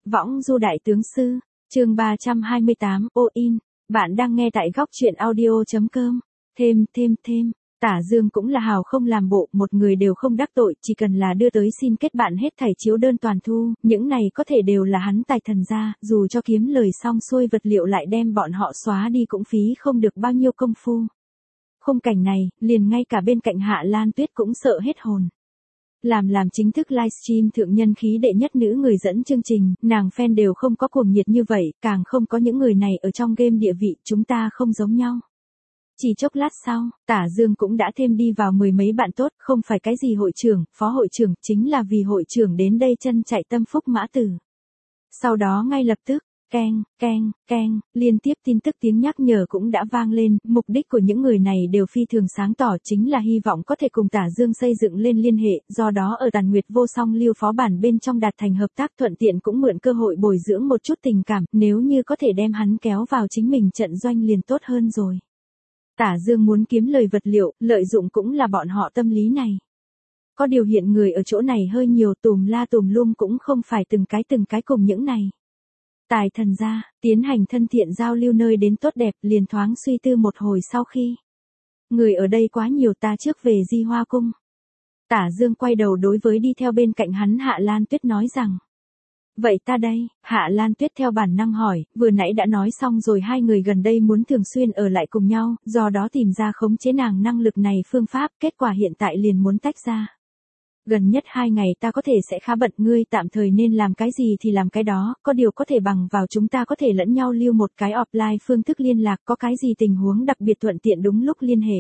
Võng du đại tướng sư, chương 328, in. Bạn đang nghe tại góc truyện audio.com. Thêm. Tả Dương cũng là hào không làm bộ, một người đều không đắc tội, chỉ cần là đưa tới xin kết bạn hết thảy chiếu đơn toàn thu, những này có thể đều là hắn tài thần ra, dù cho kiếm lời xong xuôi vật liệu lại đem bọn họ xóa đi cũng phí không được bao nhiêu công phu. Khung cảnh này, liền ngay cả bên cạnh Hạ Lan Tuyết cũng sợ hết hồn. Làm chính thức livestream thượng nhân khí đệ nhất nữ người dẫn chương trình, nàng fan đều không có cuồng nhiệt như vậy, càng không có những người này ở trong game địa vị, chúng ta không giống nhau. Chỉ chốc lát sau, Tả Dương cũng đã thêm đi vào mười mấy bạn tốt, không phải cái gì hội trưởng, phó hội trưởng, chính là vì hội trưởng đến đây chân chạy tâm phúc mã tử. Sau đó ngay lập tức, keng, liên tiếp tin tức tiếng nhắc nhở cũng đã vang lên, mục đích của những người này đều phi thường sáng tỏ, chính là hy vọng có thể cùng Tả Dương xây dựng lên liên hệ, do đó ở Tàn Nguyệt Vô Song Lưu phó bản bên trong đạt thành hợp tác, thuận tiện cũng mượn cơ hội bồi dưỡng một chút tình cảm, nếu như có thể đem hắn kéo vào chính mình trận doanh liền tốt hơn rồi. Tả Dương muốn kiếm lời vật liệu, lợi dụng cũng là bọn họ tâm lý này. Có điều hiện người ở chỗ này hơi nhiều, tùm la tùm lum cũng không phải từng cái cùng những này. Tài thần ra, tiến hành thân thiện giao lưu nơi đến tốt đẹp, liền thoáng suy tư một hồi sau khi. Người ở đây quá nhiều, ta trước về Di Hoa Cung. Tả Dương quay đầu đối với đi theo bên cạnh hắn Hạ Lan Tuyết nói rằng. Vậy ta đây, Hạ Lan Tuyết theo bản năng hỏi, vừa nãy đã nói xong rồi hai người gần đây muốn thường xuyên ở lại cùng nhau, do đó tìm ra khống chế nàng năng lực này phương pháp, kết quả hiện tại liền muốn tách ra. Gần nhất 2 ngày ta có thể sẽ khá bận, ngươi tạm thời nên làm cái gì thì làm cái đó, có điều có thể bằng vào chúng ta có thể lẫn nhau lưu một cái offline phương thức liên lạc, có cái gì tình huống đặc biệt thuận tiện đúng lúc liên hệ.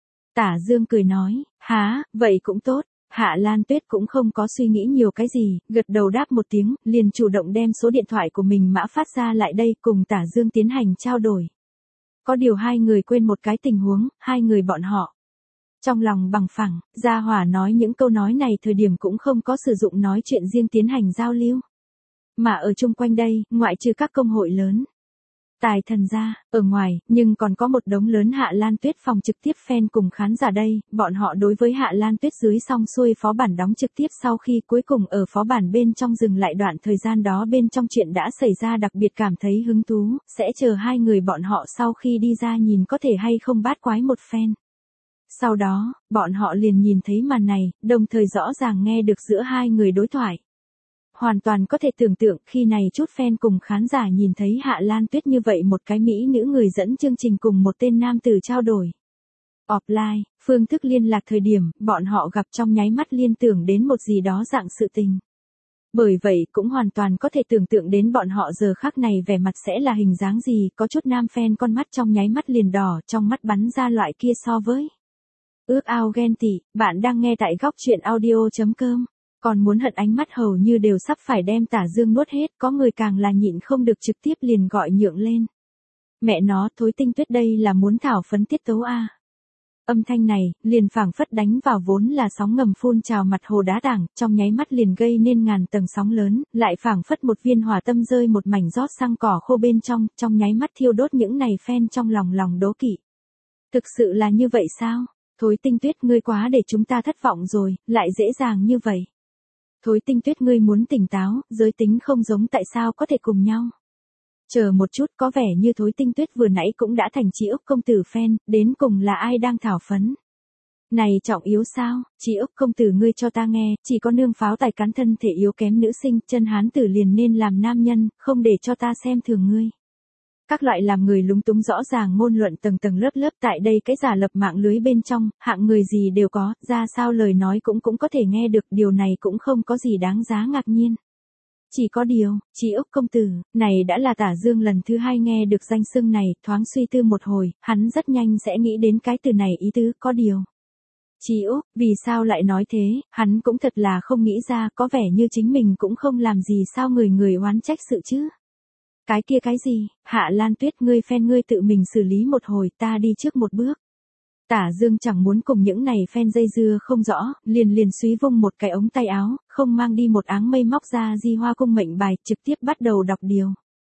Tả Dương cười nói, há, vậy cũng tốt. Hạ Lan Tuyết cũng không có suy nghĩ nhiều cái gì, gật đầu đáp một tiếng, liền chủ động đem số điện thoại của mình mã phát ra lại đây cùng Tả Dương tiến hành trao đổi. Có điều hai người quên một cái tình huống, hai người bọn họ. Trong lòng bằng phẳng, Gia Hỏa nói những câu nói này thời điểm cũng không có sử dụng nói chuyện riêng tiến hành giao lưu. Mà ở chung quanh đây, ngoại trừ các công hội lớn. Tài thần ra, ở ngoài, nhưng còn có một đống lớn Hạ Lan Tuyết phòng trực tiếp fan cùng khán giả đây, bọn họ đối với Hạ Lan Tuyết dưới xong xuôi phó bản đóng trực tiếp sau khi cuối cùng ở phó bản bên trong dừng lại đoạn thời gian đó bên trong chuyện đã xảy ra đặc biệt cảm thấy hứng thú, sẽ chờ hai người bọn họ sau khi đi ra nhìn có thể hay không bát quái một phen. Sau đó, bọn họ liền nhìn thấy màn này, đồng thời rõ ràng nghe được giữa hai người đối thoại. Hoàn toàn có thể tưởng tượng khi này chút fan cùng khán giả nhìn thấy Hạ Lan Tuyết như vậy một cái mỹ nữ người dẫn chương trình cùng một tên nam tử trao đổi. Offline, phương thức liên lạc thời điểm, bọn họ gặp trong nháy mắt liên tưởng đến một gì đó dạng sự tình. Bởi vậy cũng hoàn toàn có thể tưởng tượng đến bọn họ giờ khắc này vẻ mặt sẽ là hình dáng gì, có chút nam fan con mắt trong nháy mắt liền đỏ, trong mắt bắn ra loại kia so với. Ước ao ghen tị, bạn đang nghe tại góc truyện audio.com. Còn muốn hận ánh mắt hầu như đều sắp phải đem Tả Dương nuốt hết, có người càng là nhịn không được trực tiếp liền gọi nhượng lên. Mẹ nó, Thối Tinh Tuyết đây là muốn thảo phấn tiết tấu a. Âm thanh này, liền phảng phất đánh vào vốn là sóng ngầm phun trào mặt hồ đá tảng, trong nháy mắt liền gây nên ngàn tầng sóng lớn, lại phảng phất một viên hỏa tâm rơi một mảnh rót sang cỏ khô bên trong nháy mắt thiêu đốt những này fan trong lòng đố kỵ. Thực sự là như vậy sao? Thối Tinh Tuyết, ngươi quá để chúng ta thất vọng rồi, lại dễ dàng như vậy. Thối Tinh Tuyết, ngươi muốn tỉnh táo, giới tính không giống tại sao có thể cùng nhau. Chờ một chút, có vẻ như Thối Tinh Tuyết vừa nãy cũng đã thành Chị Úc công tử fan, đến cùng là ai đang thảo phấn. Này trọng yếu sao, Chị Úc công tử ngươi cho ta nghe, chỉ có nương pháo tài cán thân thể yếu kém nữ sinh, chân hán tử liền nên làm nam nhân, không để cho ta xem thường ngươi. Các loại làm người lúng túng rõ ràng ngôn luận tầng lớp tại đây cái giả lập mạng lưới bên trong, hạng người gì đều có, ra sao lời nói cũng có thể nghe được, điều này cũng không có gì đáng giá ngạc nhiên. Chỉ có điều, Chị Úc công tử, này đã là Tả Dương lần thứ 2 nghe được danh xưng này, thoáng suy tư một hồi, hắn rất nhanh sẽ nghĩ đến cái từ này ý tứ, có điều. Chị Úc, vì sao lại nói thế, hắn cũng thật là không nghĩ ra, có vẻ như chính mình cũng không làm gì sao người oán trách sự chứ. Cái kia cái gì, Hạ Lan Tuyết, ngươi fan ngươi tự mình xử lý một hồi, ta đi trước một bước. Tả Dương chẳng muốn cùng những này fan dây dưa không rõ, liền suý vung một cái ống tay áo, không mang đi một áng mây móc ra Di Hoa Cung mệnh bài, trực tiếp bắt đầu đọc điều.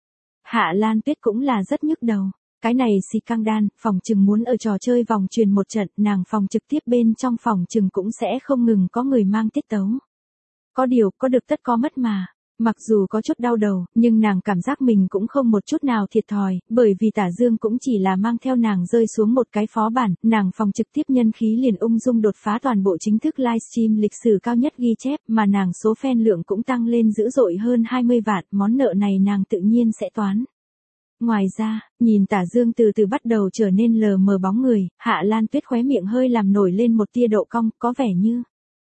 Hạ Lan Tuyết cũng là rất nhức đầu. Cái này xì căng đan, phòng trừng muốn ở trò chơi vòng truyền một trận, nàng phòng trực tiếp bên trong phòng trừng cũng sẽ không ngừng có người mang tiết tấu. Có điều, có được tất có mất mà. Mặc dù có chút đau đầu, nhưng nàng cảm giác mình cũng không một chút nào thiệt thòi, bởi vì Tả Dương cũng chỉ là mang theo nàng rơi xuống một cái phó bản, nàng phòng trực tiếp nhân khí liền ung dung đột phá toàn bộ chính thức livestream lịch sử cao nhất ghi chép, mà nàng số fan lượng cũng tăng lên dữ dội hơn 20 vạn, món nợ này nàng tự nhiên sẽ toán. Ngoài ra, nhìn Tả Dương từ từ bắt đầu trở nên lờ mờ bóng người, Hạ Lan Tuyết khóe miệng hơi làm nổi lên một tia độ cong, có vẻ như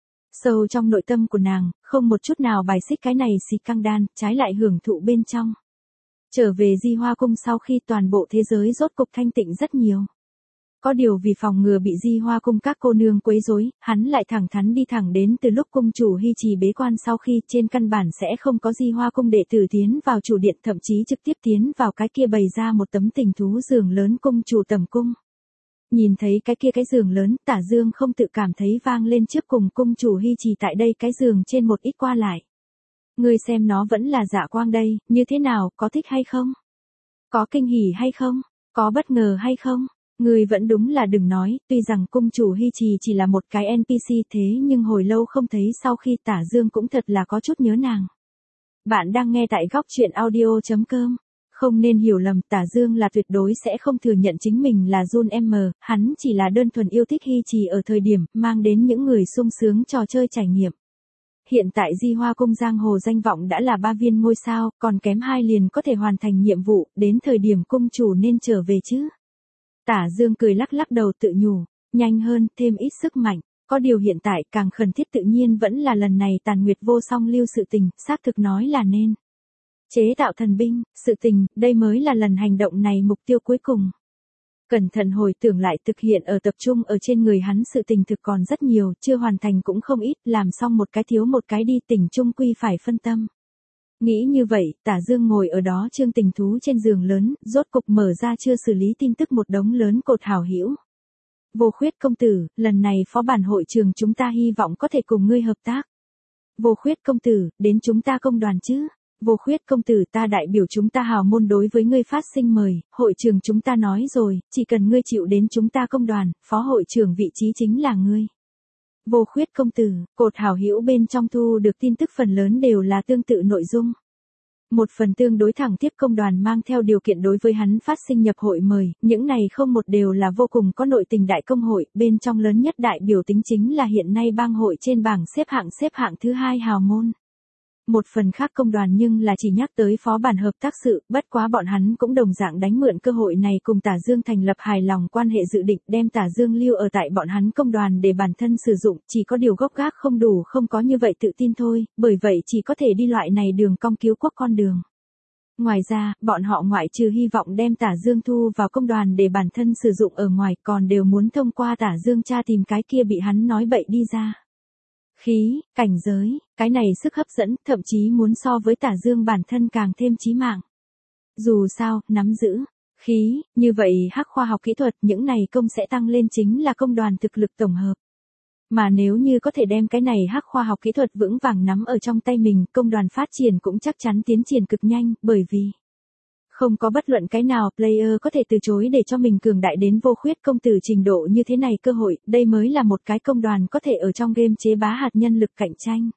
sâu trong nội tâm của nàng, không một chút nào bài xích cái này xì căng đan, trái lại hưởng thụ bên trong. Trở về Di Hoa Cung sau khi toàn bộ thế giới rốt cục thanh tịnh rất nhiều. Có điều vì phòng ngừa bị Di Hoa Cung các cô nương quấy rối, hắn lại thẳng thắn đi thẳng đến từ lúc cung chủ Hy Trì bế quan sau khi trên căn bản sẽ không có Di Hoa Cung đệ tử tiến vào chủ điện, thậm chí trực tiếp tiến vào cái kia bày ra một tấm tình thú giường lớn cung chủ tầm cung. Nhìn thấy cái kia cái giường lớn, Tả Dương không tự cảm thấy vang lên trước cùng cung chủ Hy Trì tại đây cái giường trên một ít qua lại. Ngươi xem nó vẫn là dạ quang đây, như thế nào, có thích hay không? Có kinh hỉ hay không? Có bất ngờ hay không? Ngươi vẫn đúng là đừng nói, tuy rằng cung chủ Hy Trì chỉ là một cái NPC thế nhưng hồi lâu không thấy sau khi Tả Dương cũng thật là có chút nhớ nàng. Bạn đang nghe tại góc truyện audio.com. Không nên hiểu lầm, Tả Dương là tuyệt đối sẽ không thừa nhận chính mình là Jun M, hắn chỉ là đơn thuần yêu thích Hy Trì ở thời điểm mang đến những người sung sướng trò chơi trải nghiệm. Hiện tại Di Hoa Cung giang hồ danh vọng đã là 3 viên ngôi sao, còn kém 2 liền có thể hoàn thành nhiệm vụ, đến thời điểm cung chủ nên trở về chứ. Tả Dương cười lắc lắc đầu tự nhủ, nhanh hơn, thêm ít sức mạnh, có điều hiện tại càng khẩn thiết tự nhiên vẫn là lần này Tàn Nguyệt vô song lưu sự tình, xác thực nói là nên chế tạo thần binh, sự tình, đây mới là lần hành động này mục tiêu cuối cùng. Cẩn thận hồi tưởng lại thực hiện ở tập trung ở trên người hắn sự tình thực còn rất nhiều, chưa hoàn thành cũng không ít, làm xong một cái thiếu một cái đi, tình trung quy phải phân tâm. Nghĩ như vậy, Tả Dương ngồi ở đó trương tình thú trên giường lớn, rốt cục mở ra chưa xử lý tin tức một đống lớn cột hảo hữu. Vô Khuyết công tử, lần này phó bản hội trường chúng ta hy vọng có thể cùng ngươi hợp tác. Vô Khuyết công tử, đến chúng ta công đoàn chứ? Vô Khuyết công tử, ta đại biểu chúng ta hào môn đối với ngươi phát sinh mời, hội trường chúng ta nói rồi, chỉ cần ngươi chịu đến chúng ta công đoàn, phó hội trưởng vị trí chính là ngươi. Vô Khuyết công tử, cột hảo hữu bên trong thu được tin tức phần lớn đều là tương tự nội dung. Một phần tương đối thẳng tiếp công đoàn mang theo điều kiện đối với hắn phát sinh nhập hội mời, những này không một đều là vô cùng có nội tình đại công hội, bên trong lớn nhất đại biểu tính chính là hiện nay bang hội trên bảng xếp hạng thứ 2 hào môn. Một phần khác công đoàn nhưng là chỉ nhắc tới phó bản hợp tác sự, bất quá bọn hắn cũng đồng dạng đánh mượn cơ hội này cùng Tả Dương thành lập hài lòng quan hệ dự định đem Tả Dương lưu ở tại bọn hắn công đoàn để bản thân sử dụng, chỉ có điều gốc gác không đủ không có như vậy tự tin thôi, bởi vậy chỉ có thể đi loại này đường cong cứu quốc con đường. Ngoài ra, bọn họ ngoại trừ hy vọng đem Tả Dương thu vào công đoàn để bản thân sử dụng ở ngoài còn đều muốn thông qua Tả Dương tra tìm cái kia bị hắn nói bậy đi ra. Khí, cảnh giới, cái này sức hấp dẫn, thậm chí muốn so với Tả Dương bản thân càng thêm chí mạng. Dù sao, nắm giữ khí, như vậy hắc khoa học kỹ thuật, những này công sẽ tăng lên chính là công đoàn thực lực tổng hợp. Mà nếu như có thể đem cái này hắc khoa học kỹ thuật vững vàng nắm ở trong tay mình, công đoàn phát triển cũng chắc chắn tiến triển cực nhanh, bởi vì không có bất luận cái nào player có thể từ chối để cho mình cường đại đến Vô Khuyết công tử trình độ như thế này cơ hội, đây mới là một cái công đoàn có thể ở trong game chế bá hạt nhân lực cạnh tranh.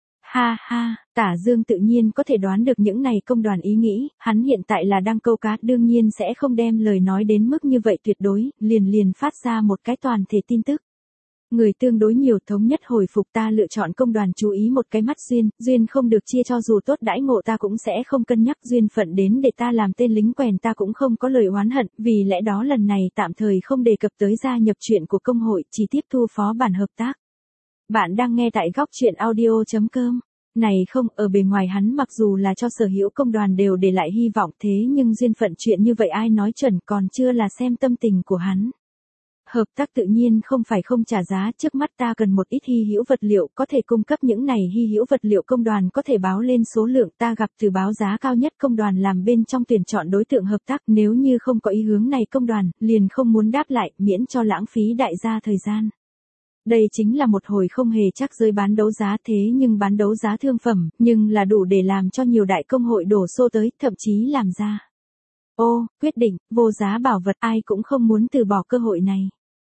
Ha ha, Tả Dương tự nhiên có thể đoán được những này công đoàn ý nghĩ, hắn hiện tại là đang câu cá, đương nhiên sẽ không đem lời nói đến mức như vậy tuyệt đối, liền phát ra một cái toàn thể tin tức. Người tương đối nhiều thống nhất hồi phục, ta lựa chọn công đoàn, chú ý một cái mắt duyên không được chia, cho dù tốt đãi ngộ ta cũng sẽ không cân nhắc, duyên phận đến để ta làm tên lính quèn ta cũng không có lời oán hận, vì lẽ đó lần này tạm thời không đề cập tới gia nhập chuyện của công hội, chỉ tiếp thu phó bản hợp tác. Bạn đang nghe tại góc truyện audio.com. Này không, ở bề ngoài hắn mặc dù là cho sở hữu công đoàn đều để lại hy vọng, thế nhưng duyên phận chuyện như vậy ai nói chuẩn, còn chưa là xem tâm tình của hắn. Hợp tác tự nhiên không phải không trả giá, trước mắt ta cần một ít hy hữu vật liệu, có thể cung cấp những này hy hữu vật liệu công đoàn có thể báo lên số lượng, ta gặp từ báo giá cao nhất công đoàn làm bên trong tuyển chọn đối tượng hợp tác, nếu như không có ý hướng này công đoàn, liền không muốn đáp lại, miễn cho lãng phí đại gia thời gian. Đây chính là một hồi không hề chắc giới bán đấu giá, thế nhưng bán đấu giá thương phẩm, nhưng là đủ để làm cho nhiều đại công hội đổ xô tới, thậm chí làm ra. Quyết định, vô giá bảo vật, ai cũng không muốn từ bỏ cơ hội này.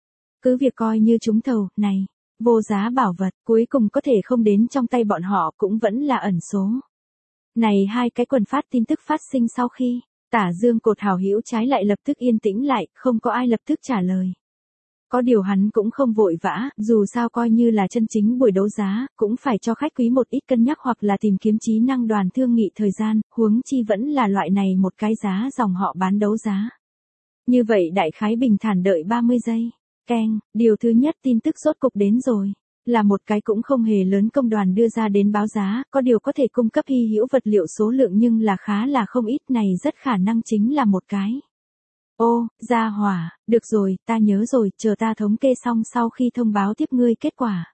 Cứ việc coi như trúng thầu, này, vô giá bảo vật, cuối cùng có thể không đến trong tay bọn họ cũng vẫn là ẩn số. Này hai cái quần phát tin tức phát sinh sau khi, Tả Dương cột hảo hữu trái lại lập tức yên tĩnh lại, không có ai lập tức trả lời. Có điều hắn cũng không vội vã, dù sao coi như là chân chính buổi đấu giá, cũng phải cho khách quý một ít cân nhắc hoặc là tìm kiếm trí năng đoàn thương nghị thời gian, huống chi vẫn là loại này một cái giá dòng họ bán đấu giá. Như vậy đại khái bình thản đợi 30 giây. Keng, điều thứ nhất tin tức rốt cục đến rồi. Là một cái cũng không hề lớn công đoàn đưa ra đến báo giá, có điều có thể cung cấp hy hữu vật liệu số lượng nhưng là khá là không ít, này rất khả năng chính là một cái. Ô, gia hỏa, được rồi, ta nhớ rồi, chờ ta thống kê xong sau khi thông báo tiếp ngươi kết quả.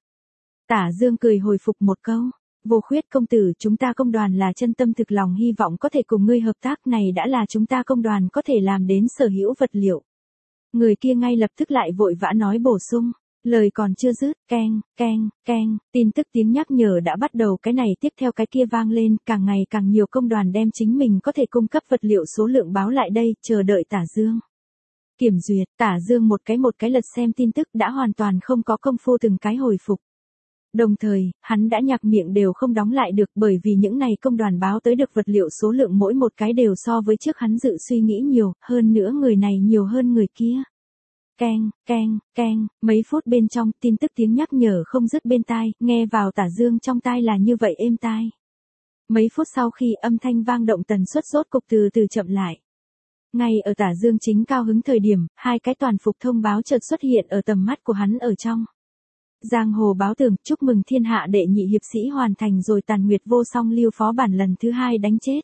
Tả Dương cười hồi phục một câu. Vô Khuyết công tử, chúng ta công đoàn là chân tâm thực lòng hy vọng có thể cùng ngươi hợp tác, này đã là chúng ta công đoàn có thể làm đến sở hữu vật liệu. Người kia ngay lập tức lại vội vã nói bổ sung. Lời còn chưa dứt, keng, keng, keng, tin tức tiếng nhắc nhở đã bắt đầu, cái này tiếp theo cái kia vang lên, càng ngày càng nhiều công đoàn đem chính mình có thể cung cấp vật liệu số lượng báo lại đây, chờ đợi Tả Dương. Kiểm duyệt, Tả Dương một cái lật xem tin tức đã hoàn toàn không có công phu từng cái hồi phục. Đồng thời, hắn đã nhạc miệng đều không đóng lại được bởi vì những này công đoàn báo tới được vật liệu số lượng mỗi một cái đều so với trước hắn dự suy nghĩ nhiều, hơn nữa người này nhiều hơn người kia. Keng, keng, keng, mấy phút bên trong tin tức tiếng nhắc nhở không dứt bên tai, nghe vào Tả Dương trong tai là như vậy êm tai. Mấy phút sau khi âm thanh vang động tần suất rốt cục từ từ chậm lại. Ngay ở Tả Dương chính cao hứng thời điểm, hai cái toàn phục thông báo chợt xuất hiện ở tầm mắt của hắn ở trong. Giang hồ báo tường, chúc mừng thiên hạ đệ nhị hiệp sĩ hoàn thành rồi Tàn Nguyệt Vô Song lưu phó bản lần thứ 2 đánh chết.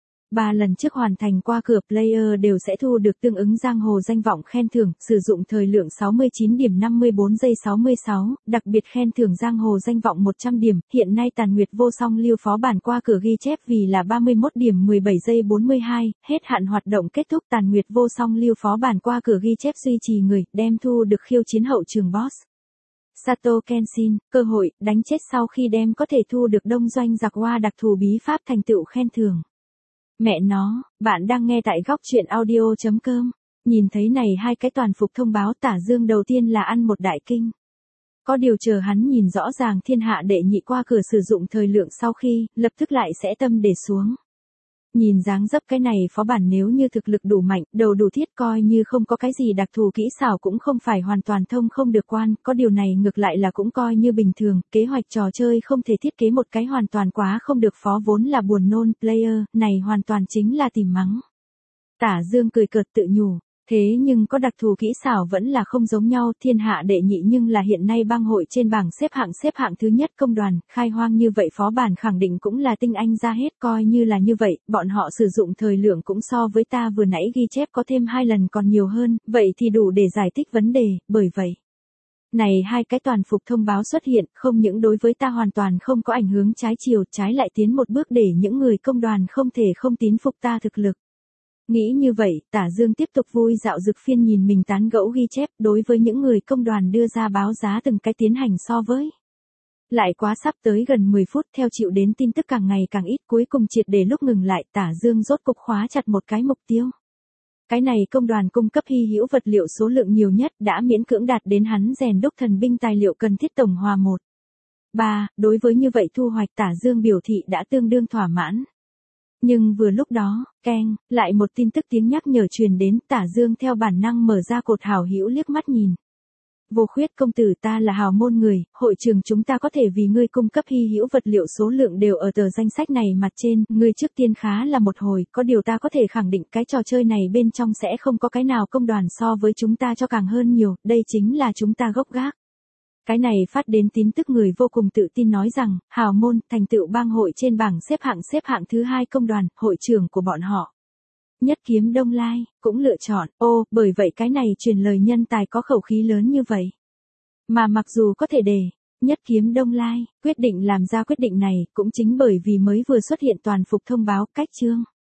3 lần trước hoàn thành qua cửa player đều sẽ thu được tương ứng giang hồ danh vọng khen thưởng, sử dụng thời lượng 69 điểm 54 giây 66, đặc biệt khen thưởng giang hồ danh vọng 100 điểm, hiện nay Tàn Nguyệt Vô Song lưu phó bản qua cửa ghi chép vì là 31 điểm 17 giây 42, hết hạn hoạt động kết thúc. Tàn Nguyệt Vô Song lưu phó bản qua cửa ghi chép duy trì người, đem thu được khiêu chiến hậu trường boss. Sato Kenshin, cơ hội, đánh chết sau khi đem có thể thu được đông doanh giặc hoa đặc thù bí pháp thành tựu khen thưởng. Mẹ nó, bạn đang nghe tại góc truyện audio.com. Nhìn thấy này hai cái toàn phục thông báo Tả Dương đầu tiên là ăn một đại kinh. Có điều chờ hắn nhìn rõ ràng thiên hạ đệ nhị qua cửa sử dụng thời lượng sau khi, lập tức lại sẽ tâm để xuống. Nhìn dáng dấp cái này phó bản nếu như thực lực đủ mạnh, đầu đủ thiết coi như không có cái gì đặc thù kỹ xảo cũng không phải hoàn toàn thông không được quan, có điều này ngược lại là cũng coi như bình thường, kế hoạch trò chơi không thể thiết kế một cái hoàn toàn quá không được phó vốn là buồn nôn, player, này hoàn toàn chính là tìm mắng. Tả Dương cười cợt tự nhủ. Thế nhưng có đặc thù kỹ xảo vẫn là không giống nhau, thiên hạ đệ nhị nhưng là hiện nay bang hội trên bảng xếp hạng thứ nhất công đoàn, khai hoang như vậy phó bản khẳng định cũng là tinh anh ra hết, coi như là như vậy, bọn họ sử dụng thời lượng cũng so với ta vừa nãy ghi chép có thêm 2 lần còn nhiều hơn, vậy thì đủ để giải thích vấn đề, bởi vậy. Này hai cái toàn phục thông báo xuất hiện, không những đối với ta hoàn toàn không có ảnh hưởng trái chiều, trái lại tiến một bước để những người công đoàn không thể không tín phục ta thực lực. Nghĩ như vậy, Tả Dương tiếp tục vui dạo dực phiên nhìn mình tán gẫu ghi chép đối với những người công đoàn đưa ra báo giá từng cái tiến hành so với. Lại quá sắp tới gần 10 phút theo chịu đến tin tức càng ngày càng ít cuối cùng triệt để lúc ngừng lại Tả Dương rốt cục khóa chặt một cái mục tiêu. Cái này công đoàn cung cấp hy hữu vật liệu số lượng nhiều nhất đã miễn cưỡng đạt đến hắn rèn đúc thần binh tài liệu cần thiết tổng hòa 1. 3, đối với như vậy thu hoạch Tả Dương biểu thị đã tương đương thỏa mãn. Nhưng vừa lúc đó, keng, lại một tin tức tiếng nhắc nhở truyền đến, Tả Dương theo bản năng mở ra cột hảo hữu liếc mắt nhìn. Vô Khuyết công tử, ta là hào môn người, hội trường chúng ta có thể vì ngươi cung cấp hy hữu vật liệu số lượng đều ở tờ danh sách này mặt trên, ngươi trước tiên khá là một hồi, có điều ta có thể khẳng định cái trò chơi này bên trong sẽ không có cái nào công đoàn so với chúng ta cho càng hơn nhiều, đây chính là chúng ta gốc gác. Cái này phát đến tin tức người vô cùng tự tin nói rằng, hào môn, thành tựu bang hội trên bảng xếp hạng thứ 2 công đoàn, hội trưởng của bọn họ. Nhất Kiếm Đông Lai, cũng lựa chọn, bởi vậy cái này truyền lời nhân tài có khẩu khí lớn như vậy. Mà mặc dù có thể Nhất Kiếm Đông Lai, quyết định làm ra quyết định này, cũng chính bởi vì mới vừa xuất hiện toàn phục thông báo, cách chương.